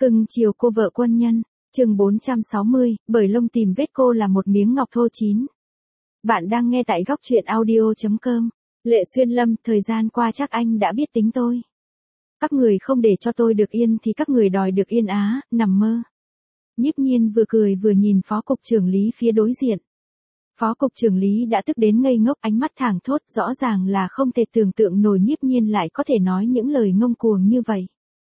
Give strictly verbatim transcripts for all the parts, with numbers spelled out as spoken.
Cưng chiều cô vợ quân nhân, chương bốn trăm sáu mươi, bởi lông tìm vết cô là một miếng ngọc thô chín. Bạn đang nghe tại góc truyện audio chấm com. Lệ Xuyên Lâm, thời gian qua chắc anh đã biết tính tôi. Các người không để cho tôi được yên thì các người đòi được yên á, nằm mơ. Nhiếp Nhiên vừa cười vừa nhìn phó cục trưởng Lý phía đối diện. Phó cục trưởng Lý đã tức đến ngây ngốc, ánh mắt thẳng thốt, rõ ràng là không thể tưởng tượng nổi Nhiếp Nhiên lại có thể nói những lời ngông cuồng như vậy.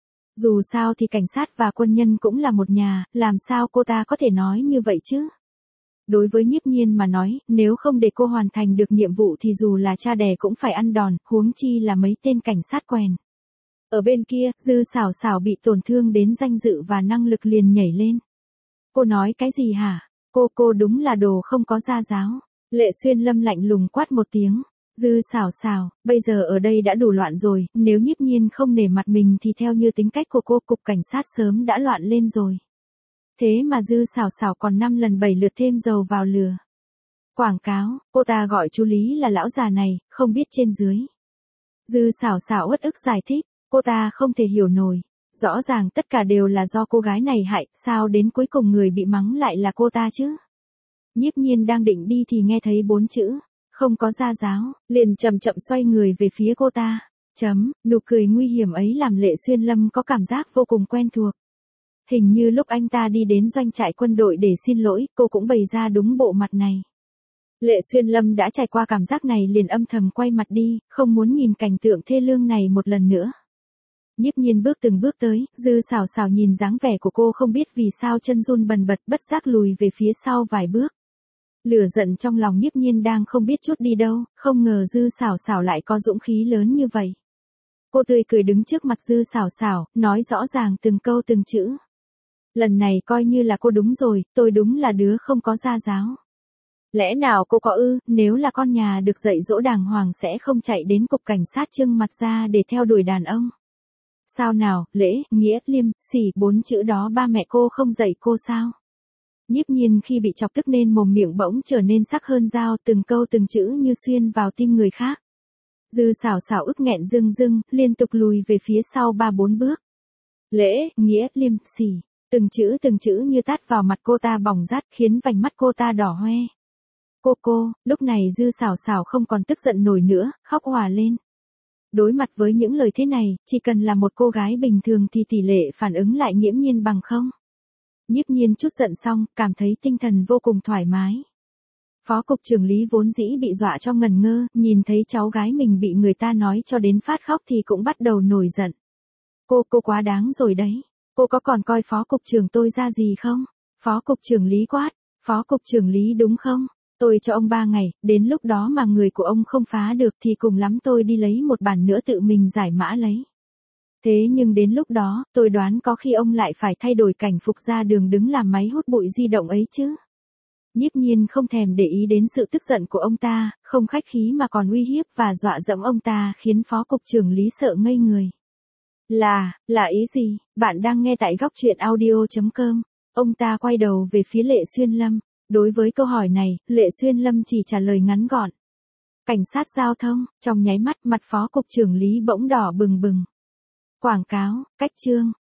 Dù sao thì cảnh sát và quân nhân cũng là một nhà, làm sao cô ta có thể nói như vậy chứ? Đối với Nhiếp Nhiên mà nói, nếu không để cô hoàn thành được nhiệm vụ thì dù là cha đẻ cũng phải ăn đòn, huống chi là mấy tên cảnh sát quèn. Ở bên kia, Dư Sảo Sảo bị tổn thương đến danh dự và năng lực liền nhảy lên. Cô nói cái gì hả? Cô cô đúng là đồ không có gia giáo. Lệ Xuyên Lâm lạnh lùng quát một tiếng. Dư Sảo Sảo, bây giờ ở đây đã đủ loạn rồi, nếu Nhiếp Nhiên không nể mặt mình thì theo như tính cách của cô, cục cảnh sát sớm đã loạn lên rồi. Thế mà Dư Sảo Sảo còn năm lần bảy lượt thêm dầu vào lửa. Quảng cáo, cô ta gọi chú Lý là lão già này, không biết trên dưới. Dư Sảo Sảo uất ức giải thích, cô ta không thể hiểu nổi. Rõ ràng tất cả đều là do cô gái này hại, sao đến cuối cùng người bị mắng lại là cô ta chứ? Nhiếp Nhiên đang định đi thì nghe thấy bốn chữ, không có gia giáo, liền chậm chậm xoay người về phía cô ta. Chấm, nụ cười nguy hiểm ấy làm Lệ Xuyên Lâm có cảm giác vô cùng quen thuộc. Hình như lúc anh ta đi đến doanh trại quân đội để xin lỗi, cô cũng bày ra đúng bộ mặt này. Lệ Xuyên Lâm đã trải qua cảm giác này liền âm thầm quay mặt đi, không muốn nhìn cảnh tượng thê lương này một lần nữa. Nhiếp Nhiên bước từng bước tới, Dư Sảo Sảo nhìn dáng vẻ của cô không biết vì sao chân run bần bật, bất giác lùi về phía sau vài bước. Lửa giận trong lòng Nhiếp Nhiên đang không biết chút đi đâu, không ngờ Dư Sảo Sảo lại có dũng khí lớn như vậy. Cô tươi cười đứng trước mặt Dư Sảo Sảo, nói rõ ràng từng câu từng chữ. Lần này coi như là cô đúng rồi, tôi đúng là đứa không có gia giáo. Lẽ nào cô có ư, nếu là con nhà được dạy dỗ đàng hoàng sẽ không chạy đến cục cảnh sát trưng mặt ra để theo đuổi đàn ông. Sao nào, lễ, nghĩa, liêm, sỉ, bốn chữ đó ba mẹ cô không dạy cô sao? Nhiếp Nhiên khi bị chọc tức nên mồm miệng bỗng trở nên sắc hơn dao, từng câu từng chữ như xuyên vào tim người khác. Dư Sảo Sảo ức nghẹn dưng dưng, liên tục lùi về phía sau ba bốn bước. Lễ, nghĩa, liêm, sỉ, từng chữ từng chữ như tát vào mặt cô ta bỏng rát khiến vành mắt cô ta đỏ hoe. Cô cô, lúc này Dư Sảo Sảo không còn tức giận nổi nữa, khóc òa lên. Đối mặt với những lời thế này, chỉ cần là một cô gái bình thường thì tỷ lệ phản ứng lại nghiễm nhiên bằng không. Nhiếp Nhiên chút giận xong, cảm thấy tinh thần vô cùng thoải mái. Phó cục trưởng Lý vốn dĩ bị dọa cho ngần ngơ, nhìn thấy cháu gái mình bị người ta nói cho đến phát khóc thì cũng bắt đầu nổi giận. Cô, cô quá đáng rồi đấy. Cô có còn coi phó cục trưởng tôi ra gì không? Phó cục trưởng Lý quát. Phó cục trưởng Lý đúng không? Tôi cho ông ba ngày, đến lúc đó mà người của ông không phá được thì cùng lắm tôi đi lấy một bản nữa tự mình giải mã lấy. Thế nhưng đến lúc đó, tôi đoán có khi ông lại phải thay đổi cảnh phục ra đường đứng làm máy hút bụi di động ấy chứ. Nhiếp Nhiên không thèm để ý đến sự tức giận của ông ta, không khách khí mà còn uy hiếp và dọa dẫm ông ta khiến phó cục trưởng Lý sợ ngây người. Là, là ý gì? Bạn đang nghe tại góc truyện audio chấm com. Ông ta quay đầu về phía Lệ Xuyên Lâm. Đối với câu hỏi này, Lệ Xuyên Lâm chỉ trả lời ngắn gọn. Cảnh sát giao thông, trong nháy mắt mặt phó cục trưởng Lý bỗng đỏ bừng bừng. Quảng cáo, cách chương,